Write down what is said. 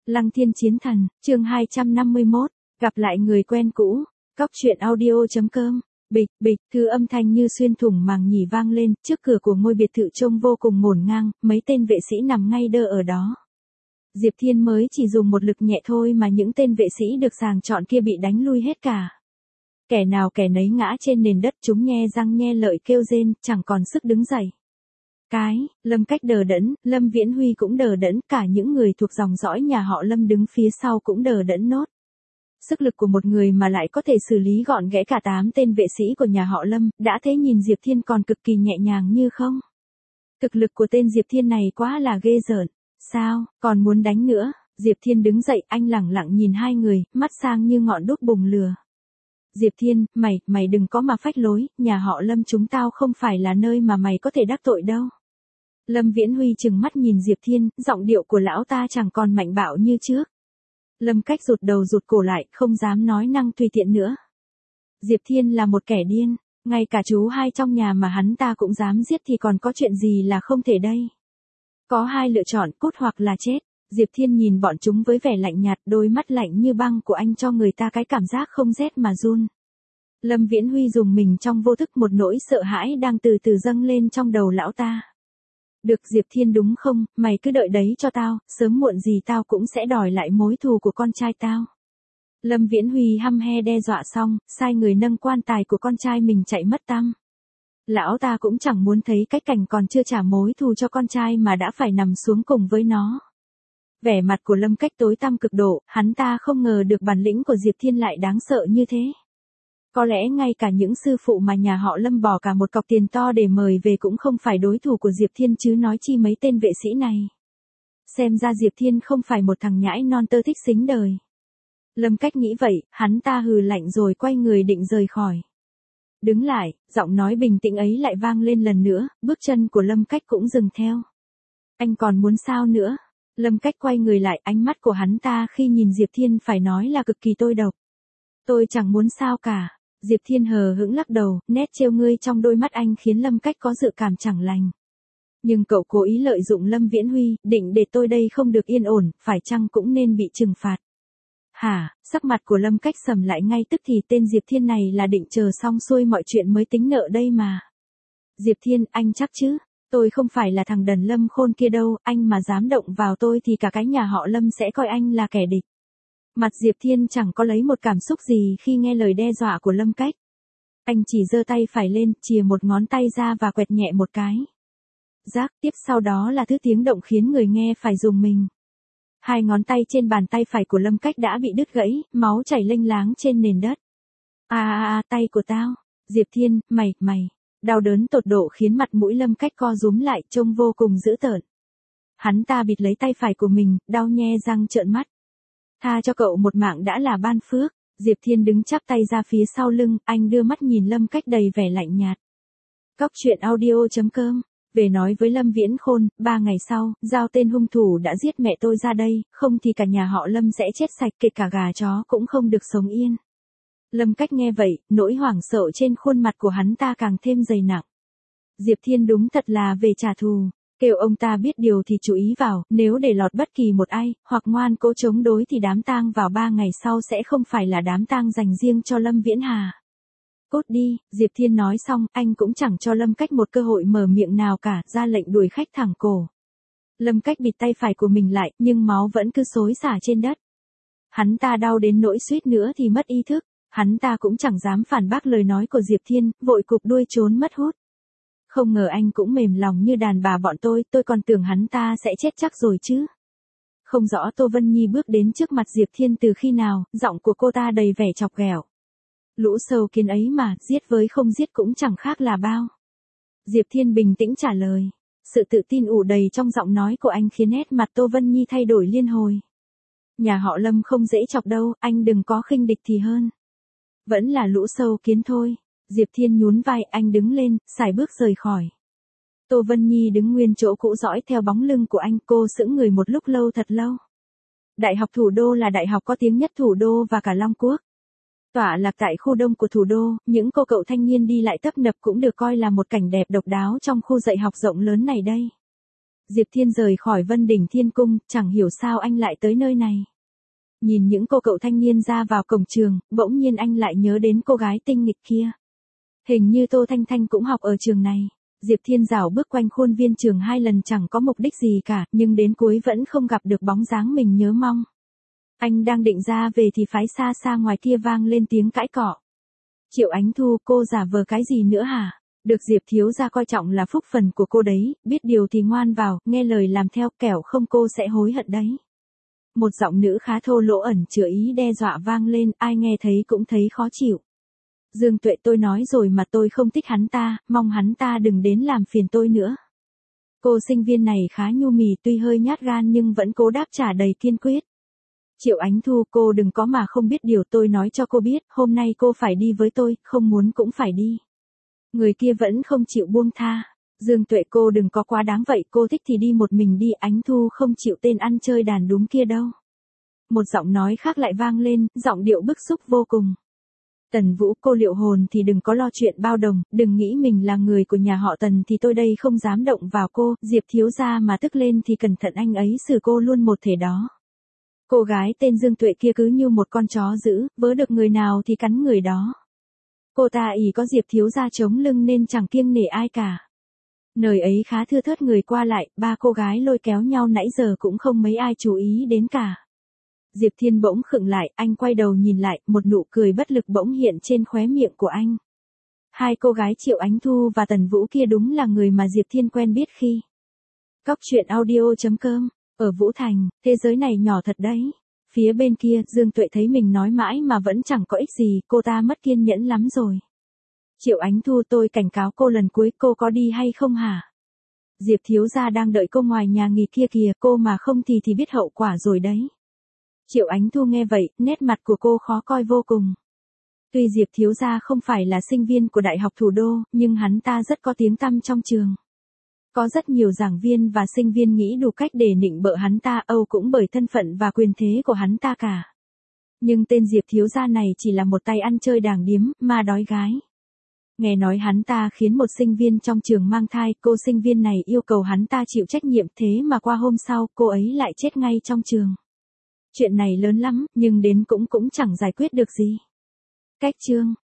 Lăng Thiên Chiến Thần, chương 251, gặp lại người quen cũ, Cóc truyện audio.com. Bịch, bịch, thứ âm thanh như xuyên thủng màng nhĩ vang lên, trước cửa của ngôi biệt thự trông vô cùng ngổn ngang, mấy tên vệ sĩ nằm ngay đơ ở đó. Diệp Thiên mới chỉ dùng một lực nhẹ thôi mà những tên vệ sĩ được sàng chọn kia bị đánh lui hết cả. Kẻ nào kẻ nấy ngã trên nền đất, chúng nhe răng nhe lợi kêu rên, chẳng còn sức đứng dậy. Lâm Cách đờ đẫn, Lâm Viễn Huy cũng đờ đẫn, cả những người thuộc dòng dõi nhà họ Lâm đứng phía sau cũng đờ đẫn nốt. Sức lực của một người mà lại có thể xử lý gọn ghẽ cả 8 tên vệ sĩ của nhà họ Lâm, đã thế nhìn Diệp Thiên còn cực kỳ nhẹ nhàng như không. Thực lực của tên Diệp Thiên này quá là ghê rợn. Sao, còn muốn đánh nữa? Diệp Thiên đứng dậy, anh lẳng lặng nhìn hai người, mắt sang như ngọn đuốc bùng lửa. Diệp Thiên, mày đừng có mà phách lối, nhà họ Lâm chúng tao không phải là nơi mà mày có thể đắc tội đâu. Lâm Viễn Huy trừng mắt nhìn Diệp Thiên, giọng điệu của lão ta chẳng còn mạnh bạo như trước. Lâm Cách rụt đầu rụt cổ lại, không dám nói năng tùy tiện nữa. Diệp Thiên là một kẻ điên, ngay cả chú hai trong nhà mà hắn ta cũng dám giết thì còn có chuyện gì là không thể đây. Có hai lựa chọn, cút hoặc là chết. Diệp Thiên nhìn bọn chúng với vẻ lạnh nhạt, đôi mắt lạnh như băng của anh cho người ta cái cảm giác không rét mà run. Lâm Viễn Huy dùng mình trong vô thức, một nỗi sợ hãi đang từ từ dâng lên trong đầu lão ta. Được Diệp Thiên đúng không, mày cứ đợi đấy cho tao, sớm muộn gì tao cũng sẽ đòi lại mối thù của con trai tao. Lâm Viễn Huy hăm he đe dọa xong, sai người nâng quan tài của con trai mình chạy mất tăm. Lão ta cũng chẳng muốn thấy cái cảnh còn chưa trả mối thù cho con trai mà đã phải nằm xuống cùng với nó. Vẻ mặt của Lâm Cách tối tăm cực độ, hắn ta không ngờ được bản lĩnh của Diệp Thiên lại đáng sợ như thế. Có lẽ ngay cả những sư phụ mà nhà họ Lâm bỏ cả một cọc tiền to để mời về cũng không phải đối thủ của Diệp Thiên, chứ nói chi mấy tên vệ sĩ này. Xem ra Diệp Thiên không phải một thằng nhãi non tơ thích xính đời. Lâm Cách nghĩ vậy, hắn ta hừ lạnh rồi quay người định rời khỏi. Đứng lại, giọng nói bình tĩnh ấy lại vang lên lần nữa, bước chân của Lâm Cách cũng dừng theo. Anh còn muốn sao nữa? Lâm Cách quay người lại, ánh mắt của hắn ta khi nhìn Diệp Thiên phải nói là cực kỳ tôi độc. Tôi chẳng muốn sao cả. Diệp Thiên hờ hững lắc đầu, nét trêu ngươi trong đôi mắt anh khiến Lâm Cách có dự cảm chẳng lành. Nhưng cậu cố ý lợi dụng Lâm Viễn Huy, định để tôi đây không được yên ổn, phải chăng cũng nên bị trừng phạt. Hả, sắc mặt của Lâm Cách sầm lại ngay tức thì, tên Diệp Thiên này là định chờ xong xuôi mọi chuyện mới tính nợ đây mà. Diệp Thiên, anh chắc chứ? Tôi không phải là thằng đần Lâm Khôn kia đâu, anh mà dám động vào tôi thì cả cái nhà họ Lâm sẽ coi anh là kẻ địch. Mặt Diệp Thiên chẳng có lấy một cảm xúc gì khi nghe lời đe dọa của Lâm Cách. Anh chỉ giơ tay phải lên, chìa một ngón tay ra và quẹt nhẹ một cái. Rác, tiếp sau đó là thứ tiếng động khiến người nghe phải rùng mình. Hai ngón tay trên bàn tay phải của Lâm Cách đã bị đứt gãy, máu chảy lênh láng trên nền đất. Tay của tao. Diệp Thiên, mày. Đau đớn tột độ khiến mặt mũi Lâm Cách co rúm lại, trông vô cùng dữ tợn. Hắn ta bịt lấy tay phải của mình, đau nhe răng trợn mắt. Tha cho cậu một mạng đã là ban phước. Diệp Thiên đứng chắp tay ra phía sau lưng, anh đưa mắt nhìn Lâm Cách đầy vẻ lạnh nhạt. Cóc truyện audio.com. Về nói với Lâm Viễn Khôn, 3 ngày sau, giao tên hung thủ đã giết mẹ tôi ra đây, không thì cả nhà họ Lâm sẽ chết sạch, kể cả gà chó cũng không được sống yên. Lâm Cách nghe vậy, nỗi hoảng sợ trên khuôn mặt của hắn ta càng thêm dày nặng. Diệp Thiên đúng thật là về trả thù. Kêu ông ta biết điều thì chú ý vào, nếu để lọt bất kỳ một ai, hoặc ngoan cố chống đối thì đám tang vào 3 ngày sau sẽ không phải là đám tang dành riêng cho Lâm Viễn Hà. Cút đi, Diệp Thiên nói xong, anh cũng chẳng cho Lâm Cách một cơ hội mở miệng nào cả, ra lệnh đuổi khách thẳng cổ. Lâm Cách bịt tay phải của mình lại, nhưng máu vẫn cứ xối xả trên đất. Hắn ta đau đến nỗi suýt nữa thì mất ý thức, hắn ta cũng chẳng dám phản bác lời nói của Diệp Thiên, vội cụp đuôi trốn mất hút. Không ngờ anh cũng mềm lòng như đàn bà bọn tôi còn tưởng hắn ta sẽ chết chắc rồi chứ. Không rõ Tô Vân Nhi bước đến trước mặt Diệp Thiên từ khi nào, giọng của cô ta đầy vẻ chọc ghẹo. Lũ sâu kiến ấy mà, giết với không giết cũng chẳng khác là bao. Diệp Thiên bình tĩnh trả lời. Sự tự tin ù đầy trong giọng nói của anh khiến nét mặt Tô Vân Nhi thay đổi liên hồi. Nhà họ Lâm không dễ chọc đâu, anh đừng có khinh địch thì hơn. Vẫn là lũ sâu kiến thôi. Diệp Thiên nhún vai, anh đứng lên, sải bước rời khỏi. Tô Vân Nhi đứng nguyên chỗ cũ dõi theo bóng lưng của anh, cô sững người một lúc lâu thật lâu. Đại học Thủ đô là đại học có tiếng nhất thủ đô và cả Long Quốc. Tọa lạc tại khu đông của thủ đô, những cô cậu thanh niên đi lại tấp nập cũng được coi là một cảnh đẹp độc đáo trong khu dạy học rộng lớn này đây. Diệp Thiên rời khỏi Vân Đỉnh Thiên Cung, chẳng hiểu sao anh lại tới nơi này. Nhìn những cô cậu thanh niên ra vào cổng trường, bỗng nhiên anh lại nhớ đến cô gái tinh nghịch kia. Hình như Tô Thanh Thanh cũng học ở trường này. Diệp Thiên rảo bước quanh khuôn viên trường 2 lần chẳng có mục đích gì cả, nhưng đến cuối vẫn không gặp được bóng dáng mình nhớ mong. Anh đang định ra về thì phái xa xa ngoài kia vang lên tiếng cãi cọ. Triệu Ánh Thu, cô giả vờ cái gì nữa hả? Được Diệp thiếu gia coi trọng là phúc phần của cô đấy, biết điều thì ngoan vào, nghe lời làm theo, kẻo không cô sẽ hối hận đấy. Một giọng nữ khá thô lỗ ẩn chứa ý đe dọa vang lên, ai nghe thấy cũng thấy khó chịu. Dương Tuệ, tôi nói rồi mà tôi không thích hắn ta, mong hắn ta đừng đến làm phiền tôi nữa. Cô sinh viên này khá nhu mì, tuy hơi nhát gan nhưng vẫn cố đáp trả đầy kiên quyết. Triệu Ánh Thu, cô đừng có mà không biết điều, tôi nói cho cô biết, hôm nay cô phải đi với tôi, không muốn cũng phải đi. Người kia vẫn không chịu buông tha. Dương Tuệ, cô đừng có quá đáng vậy, cô thích thì đi một mình đi, Ánh Thu không chịu tên ăn chơi đàn đúng kia đâu. Một giọng nói khác lại vang lên, giọng điệu bức xúc vô cùng. Tần Vũ, cô Liệu Hồn thì đừng có lo chuyện bao đồng, đừng nghĩ mình là người của nhà họ Tần thì tôi đây không dám động vào cô, Diệp thiếu gia mà tức lên thì cẩn thận anh ấy xử cô luôn một thể đó. Cô gái tên Dương Tuệ kia cứ như một con chó dữ, vớ được người nào thì cắn người đó. Cô ta ỷ có Diệp thiếu gia chống lưng nên chẳng kiêng nể ai cả. Nơi ấy khá thưa thớt người qua lại, ba cô gái lôi kéo nhau nãy giờ cũng không mấy ai chú ý đến cả. Diệp Thiên bỗng khựng lại, anh quay đầu nhìn lại, một nụ cười bất lực bỗng hiện trên khóe miệng của anh. Hai cô gái Triệu Ánh Thu và Tần Vũ kia đúng là người mà Diệp Thiên quen biết khi Cóc truyện audio.com. Ở Vũ Thành, thế giới này nhỏ thật đấy. Phía bên kia, Dương Tuệ thấy mình nói mãi mà vẫn chẳng có ích gì, cô ta mất kiên nhẫn lắm rồi. Triệu Ánh Thu, tôi cảnh cáo cô lần cuối, cô có đi hay không hả? Diệp thiếu gia đang đợi cô ngoài nhà nghỉ kia kìa, cô mà không thì biết hậu quả rồi đấy. Triệu Ánh Thu nghe vậy, nét mặt của cô khó coi vô cùng. Tuy Diệp thiếu gia không phải là sinh viên của Đại học Thủ đô, nhưng hắn ta rất có tiếng tăm trong trường. Có rất nhiều giảng viên và sinh viên nghĩ đủ cách để nịnh bợ hắn ta, âu cũng bởi thân phận và quyền thế của hắn ta cả. Nhưng tên Diệp thiếu gia này chỉ là một tay ăn chơi đàng điếm, ma đói gái. Nghe nói hắn ta khiến một sinh viên trong trường mang thai, cô sinh viên này yêu cầu hắn ta chịu trách nhiệm, thế mà qua hôm sau, cô ấy lại chết ngay trong trường. Chuyện này lớn lắm, nhưng đến cũng chẳng giải quyết được gì. Cách chương